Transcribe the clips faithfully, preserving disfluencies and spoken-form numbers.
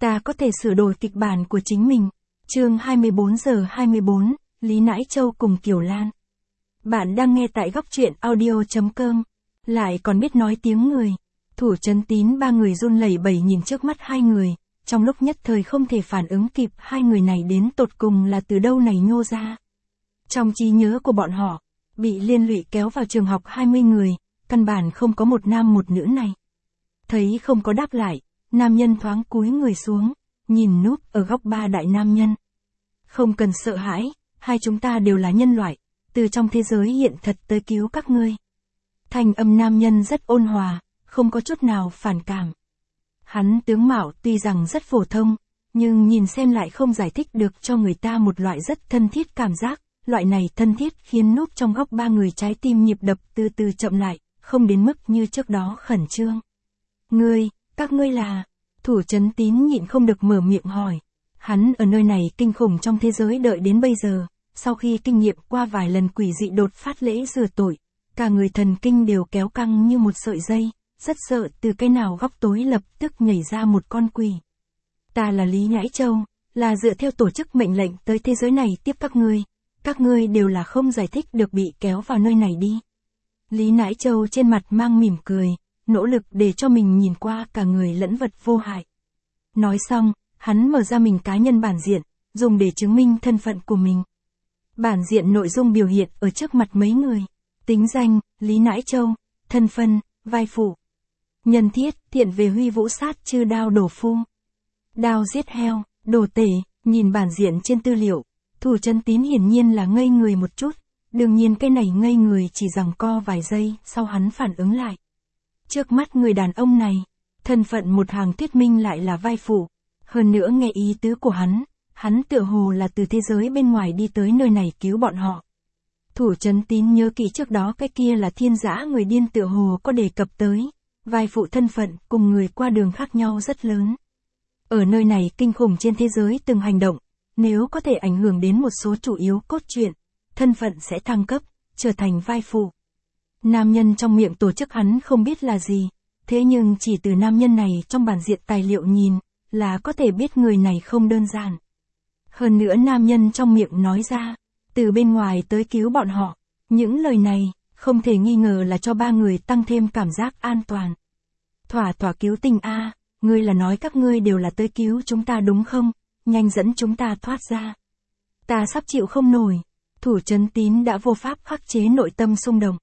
Ta có thể sửa đổi kịch bản của chính mình. Chương hai mươi bốn giờ hai mươi bốn, Lý Nãi Châu cùng Kiều Lan. Bạn đang nghe tại góc truyện audio chấm com. Lại còn biết nói tiếng người. Thủ Trấn Tín ba người run lẩy bẩy nhìn trước mắt hai người, trong lúc nhất thời không thể phản ứng kịp hai người này đến tột cùng là từ đâu này nhô ra. Trong trí nhớ của bọn họ, bị liên lụy kéo vào trường học hai mươi người, căn bản không có một nam một nữ này. Thấy không có đáp lại, nam nhân thoáng cúi người xuống, nhìn núp ở góc ba đại nam nhân. Không cần sợ hãi, hai chúng ta đều là nhân loại, từ trong thế giới hiện thật tới cứu các ngươi. Thanh âm nam nhân rất ôn hòa, không có chút nào phản cảm. Hắn tướng mạo tuy rằng rất phổ thông, nhưng nhìn xem lại không giải thích được cho người ta một loại rất thân thiết cảm giác, loại này thân thiết khiến núp trong góc ba người trái tim nhịp đập từ từ chậm lại, không đến mức như trước đó khẩn trương. Ngươi, các ngươi là... Thủ Trấn Tín nhịn không được mở miệng hỏi. Hắn ở nơi này kinh khủng trong thế giới đợi đến bây giờ, sau khi kinh nghiệm qua vài lần quỷ dị đột phát lễ rửa tội, cả người thần kinh đều kéo căng như một sợi dây, rất sợ từ cái nào góc tối lập tức nhảy ra một con quỷ. Ta là Lý Nãi Châu, là dựa theo tổ chức mệnh lệnh tới thế giới này tiếp các ngươi, các ngươi đều là không giải thích được bị kéo vào nơi này đi. Lý Nãi Châu trên mặt mang mỉm cười, nỗ lực để cho mình nhìn qua cả người lẫn vật vô hại. Nói xong, hắn mở ra mình cá nhân bản diện, dùng để chứng minh thân phận của mình. Bản diện nội dung biểu hiện ở trước mặt mấy người. Tính danh, Lý Nãi Châu. Thân phân, vai phụ. Nhân thiết, thiện về huy vũ sát chư đao đổ phu. Đao giết heo, đồ tể. Nhìn bản diện trên tư liệu, Thủ Trấn Tín hiển nhiên là ngây người một chút. Đương nhiên cái này ngây người chỉ giằng co vài giây, sau hắn phản ứng lại. Trước mắt người đàn ông này, thân phận một hàng thuyết minh lại là vai phụ. Hơn nữa nghe ý tứ của hắn, hắn tựa hồ là từ thế giới bên ngoài đi tới nơi này cứu bọn họ. Thủ Trấn Tín nhớ kỹ trước đó cái kia là thiên dã người điên tựa hồ có đề cập tới. Vai phụ thân phận cùng người qua đường khác nhau rất lớn. Ở nơi này kinh khủng trên thế giới từng hành động, nếu có thể ảnh hưởng đến một số chủ yếu cốt truyện, thân phận sẽ thăng cấp, trở thành vai phụ. Nam nhân trong miệng tổ chức hắn không biết là gì, thế nhưng chỉ từ nam nhân này trong bản diện tài liệu nhìn, là có thể biết người này không đơn giản. Hơn nữa nam nhân trong miệng nói ra, từ bên ngoài tới cứu bọn họ, những lời này, không thể nghi ngờ là cho ba người tăng thêm cảm giác an toàn. Thỏa thỏa cứu tình a, ngươi là nói các ngươi đều là tới cứu chúng ta đúng không, nhanh dẫn chúng ta thoát ra. Ta sắp chịu không nổi, Thủ Trấn Tín đã vô pháp khắc chế nội tâm xung động.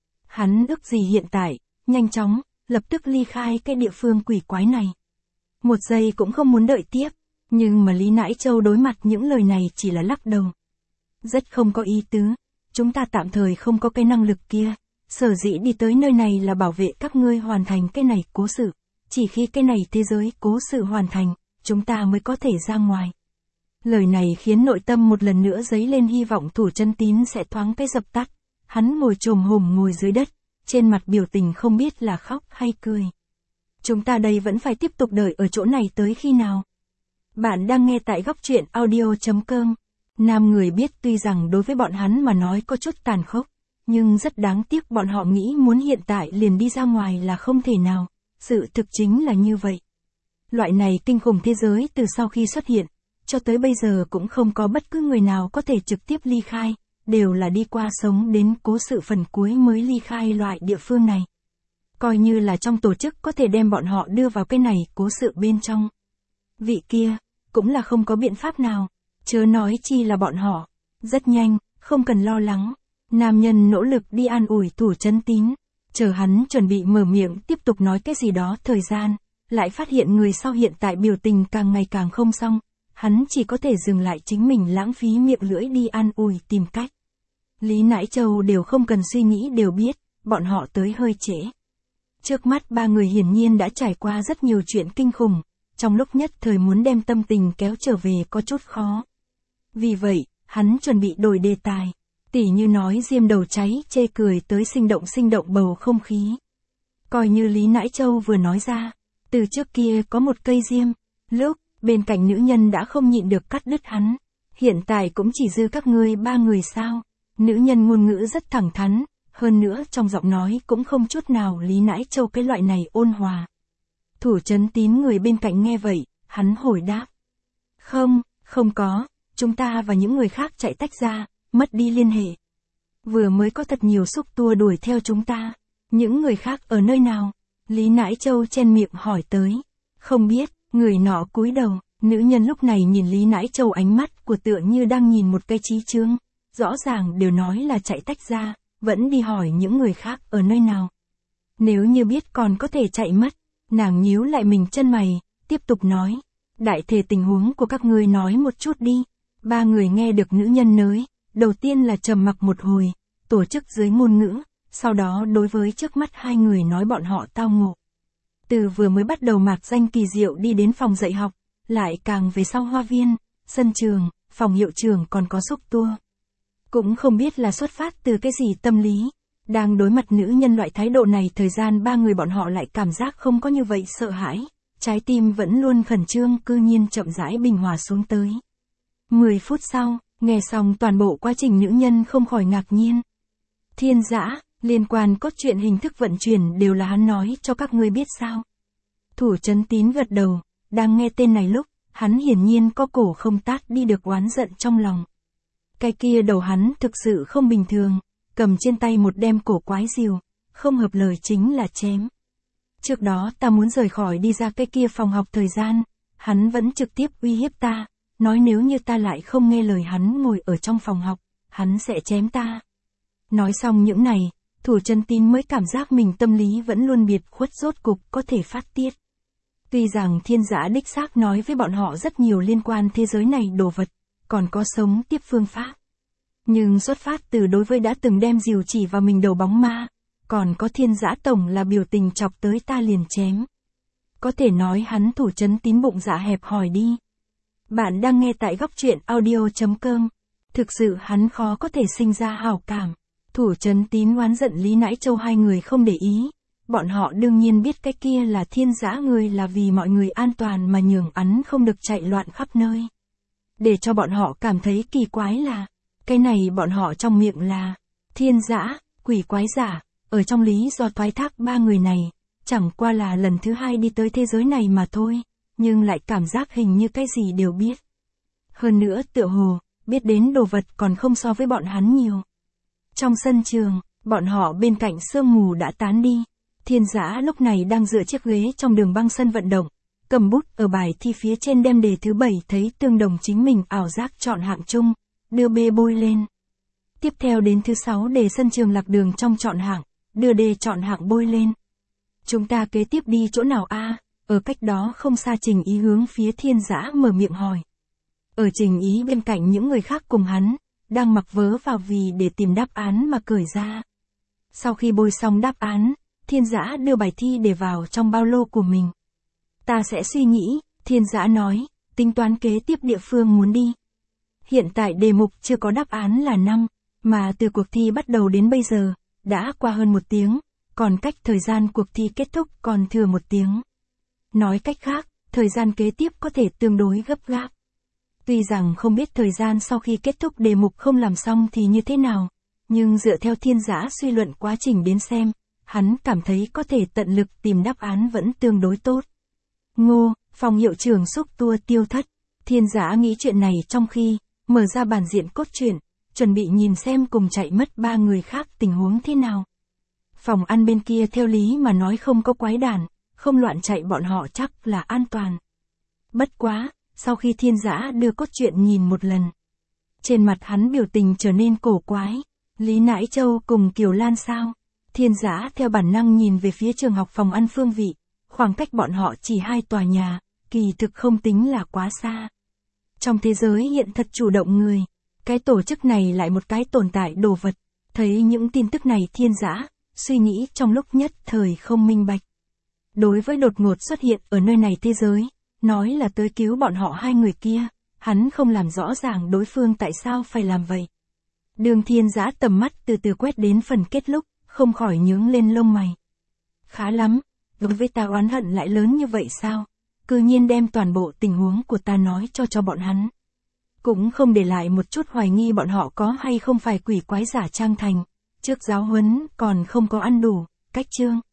Hắn ước gì hiện tại, nhanh chóng, lập tức ly khai cái địa phương quỷ quái này. Một giây cũng không muốn đợi tiếp, nhưng mà Lý Nãi Châu đối mặt những lời này chỉ là lắc đầu. Rất không có ý tứ, chúng ta tạm thời không có cái năng lực kia, sở dĩ đi tới nơi này là bảo vệ các ngươi hoàn thành cái này cố sự, chỉ khi cái này thế giới cố sự hoàn thành, chúng ta mới có thể ra ngoài. Lời này khiến nội tâm một lần nữa dấy lên hy vọng Thủ Trấn Tín sẽ thoáng cái dập tắt. Hắn ngồi chồm hổm ngồi dưới đất, trên mặt biểu tình không biết là khóc hay cười. Chúng ta đây vẫn phải tiếp tục đợi ở chỗ này tới khi nào? Bạn đang nghe tại góc truyện audio chấm com. Nam người biết tuy rằng đối với bọn hắn mà nói có chút tàn khốc, nhưng rất đáng tiếc bọn họ nghĩ muốn hiện tại liền đi ra ngoài là không thể nào. Sự thực chính là như vậy. Loại này kinh khủng thế giới từ sau khi xuất hiện, cho tới bây giờ cũng không có bất cứ người nào có thể trực tiếp ly khai. Đều là đi qua sống đến cố sự phần cuối mới ly khai loại địa phương này. Coi như là trong tổ chức có thể đem bọn họ đưa vào cái này cố sự bên trong. Vị kia, cũng là không có biện pháp nào, chớ nói chi là bọn họ. Rất nhanh, không cần lo lắng. Nam nhân nỗ lực đi an ủi Thủ Trấn Tín, chờ hắn chuẩn bị mở miệng tiếp tục nói cái gì đó thời gian, lại phát hiện người sau hiện tại biểu tình càng ngày càng không xong. Hắn chỉ có thể dừng lại chính mình lãng phí miệng lưỡi đi an ủi tìm cách. Lý Nãi Châu đều không cần suy nghĩ đều biết, bọn họ tới hơi trễ. Trước mắt ba người hiển nhiên đã trải qua rất nhiều chuyện kinh khủng, trong lúc nhất thời muốn đem tâm tình kéo trở về có chút khó. Vì vậy, hắn chuẩn bị đổi đề tài, tỉ như nói diêm đầu cháy chê cười tới sinh động sinh động bầu không khí. Coi như Lý Nãi Châu vừa nói ra, từ trước kia có một cây diêm, lúc bên cạnh nữ nhân đã không nhịn được cắt đứt hắn. Hiện tại cũng chỉ dư các ngươi ba người sao? Nữ nhân ngôn ngữ rất thẳng thắn, hơn nữa trong giọng nói cũng không chút nào Lý Nãi Châu cái loại này ôn hòa. Thủ Trấn Tín người bên cạnh nghe vậy, hắn hồi đáp. Không, không có, chúng ta và những người khác chạy tách ra, mất đi liên hệ. Vừa mới có thật nhiều xúc tua đuổi theo chúng ta. Những người khác ở nơi nào? Lý Nãi Châu chen miệng hỏi tới. Không biết, người nọ cúi đầu, nữ nhân lúc này nhìn Lý Nãi Châu ánh mắt của tựa như đang nhìn một cây chí chương. Rõ ràng đều nói là chạy tách ra, vẫn đi hỏi những người khác ở nơi nào. Nếu như biết còn có thể chạy mất, nàng nhíu lại mình chân mày, tiếp tục nói. Đại thể tình huống của các ngươi nói một chút đi. Ba người nghe được nữ nhân nói, đầu tiên là trầm mặc một hồi, tổ chức dưới ngôn ngữ, sau đó đối với trước mắt hai người nói bọn họ tao ngộ. Từ vừa mới bắt đầu mạc danh kỳ diệu đi đến phòng dạy học, lại càng về sau hoa viên, sân trường, phòng hiệu trưởng còn có xúc tua. Cũng không biết là xuất phát từ cái gì tâm lý. Đang đối mặt nữ nhân loại thái độ này thời gian ba người bọn họ lại cảm giác không có như vậy sợ hãi. Trái tim vẫn luôn khẩn trương cư nhiên chậm rãi bình hòa xuống tới. Mười phút sau, nghe xong toàn bộ quá trình nữ nhân không khỏi ngạc nhiên. Thiên Dã, liên quan cốt truyện hình thức vận chuyển đều là hắn nói cho các ngươi biết sao. Thủ Chấn Tín gật đầu, đang nghe tên này lúc, hắn hiển nhiên có cổ không tát đi được oán giận trong lòng. Cái kia đầu hắn thực sự không bình thường, cầm trên tay một đem cổ quái rìu, không hợp lời chính là chém. Trước đó ta muốn rời khỏi đi ra cái kia phòng học thời gian, hắn vẫn trực tiếp uy hiếp ta, nói nếu như ta lại không nghe lời hắn ngồi ở trong phòng học, hắn sẽ chém ta. Nói xong những này, Thủ Chấn Tín mới cảm giác mình tâm lý vẫn luôn biệt khuất rốt cục có thể phát tiết. Tuy rằng Thiên Dã đích xác nói với bọn họ rất nhiều liên quan thế giới này đồ vật, còn có sống tiếp phương pháp. Nhưng xuất phát từ đối với đã từng đem rìu chỉ vào mình đầu bóng ma, còn có Thiên Dã tổng là biểu tình chọc tới ta liền chém. Có thể nói hắn Thủ Chấn Tín bụng dạ hẹp hòi đi. Bạn đang nghe tại góc truyện audio chấm com. Thực sự hắn khó có thể sinh ra hảo cảm. Thủ Chấn Tín oán giận Lý Nãi Châu hai người không để ý. Bọn họ đương nhiên biết cái kia là Thiên Dã người là vì mọi người an toàn mà nhường hắn không được chạy loạn khắp nơi. Để cho bọn họ cảm thấy kỳ quái là, cái này bọn họ trong miệng là Thiên Dã, quỷ quái giả, ở trong lý do thoái thác ba người này, chẳng qua là lần thứ hai đi tới thế giới này mà thôi, nhưng lại cảm giác hình như cái gì đều biết. Hơn nữa tựa hồ, biết đến đồ vật còn không so với bọn hắn nhiều. Trong sân trường, bọn họ bên cạnh sương mù đã tán đi. Thiên Dã lúc này đang dựa chiếc ghế trong đường băng sân vận động, cầm bút ở bài thi phía trên đem đề thứ bảy thấy tương đồng chính mình ảo giác chọn hạng chung, đưa bê bôi lên. Tiếp theo đến thứ sáu đề sân trường lạc đường trong chọn hạng, đưa đề chọn hạng bôi lên. Chúng ta kế tiếp đi chỗ nào a? Ở cách đó không xa Trình Ý hướng phía Thiên Dã mở miệng hỏi. Ở Trình Ý bên cạnh những người khác cùng hắn, đang mặc vớ vào vì để tìm đáp án mà cởi ra. Sau khi bôi xong đáp án, Thiên Dã đưa bài thi để vào trong ba lô của mình. Ta sẽ suy nghĩ, Thiên Dã nói, tính toán kế tiếp địa phương muốn đi. Hiện tại đề mục chưa có đáp án là năm, mà từ cuộc thi bắt đầu đến bây giờ, đã qua hơn một tiếng, còn cách thời gian cuộc thi kết thúc còn thừa một tiếng. Nói cách khác, thời gian kế tiếp có thể tương đối gấp gáp. Tuy rằng không biết thời gian sau khi kết thúc đề mục không làm xong thì như thế nào, nhưng dựa theo Thiên Dã suy luận quá trình đến xem, hắn cảm thấy có thể tận lực tìm đáp án vẫn tương đối tốt. Ngô, phòng hiệu trưởng xúc tua tiêu thất. Thiên Dã nghĩ chuyện này trong khi mở ra bản diện cốt truyện, chuẩn bị nhìn xem cùng chạy mất ba người khác tình huống thế nào. Phòng ăn bên kia theo lý mà nói không có quái đản, không loạn chạy bọn họ chắc là an toàn. Bất quá, sau khi Thiên Dã đưa cốt truyện nhìn một lần, trên mặt hắn biểu tình trở nên cổ quái. Lý Nãi Châu cùng Kiều Lan sao? Thiên Dã theo bản năng nhìn về phía trường học phòng ăn phương vị, khoảng cách bọn họ chỉ hai tòa nhà, kỳ thực không tính là quá xa. Trong thế giới hiện thật chủ động người, cái tổ chức này lại một cái tồn tại đồ vật, thấy những tin tức này Thiên Dã suy nghĩ trong lúc nhất thời không minh bạch. Đối với đột ngột xuất hiện ở nơi này thế giới, nói là tới cứu bọn họ hai người kia, hắn không làm rõ ràng đối phương tại sao phải làm vậy. Đường Thiên Dã tầm mắt từ từ quét đến phần kết lúc, không khỏi nhướng lên lông mày. Khá lắm, đối với ta oán hận lại lớn như vậy sao? Cư nhiên đem toàn bộ tình huống của ta nói cho cho bọn hắn. Cũng không để lại một chút hoài nghi bọn họ có hay không phải quỷ quái giả trang thành. Trước giáo huấn còn không có ăn đủ, cách chương.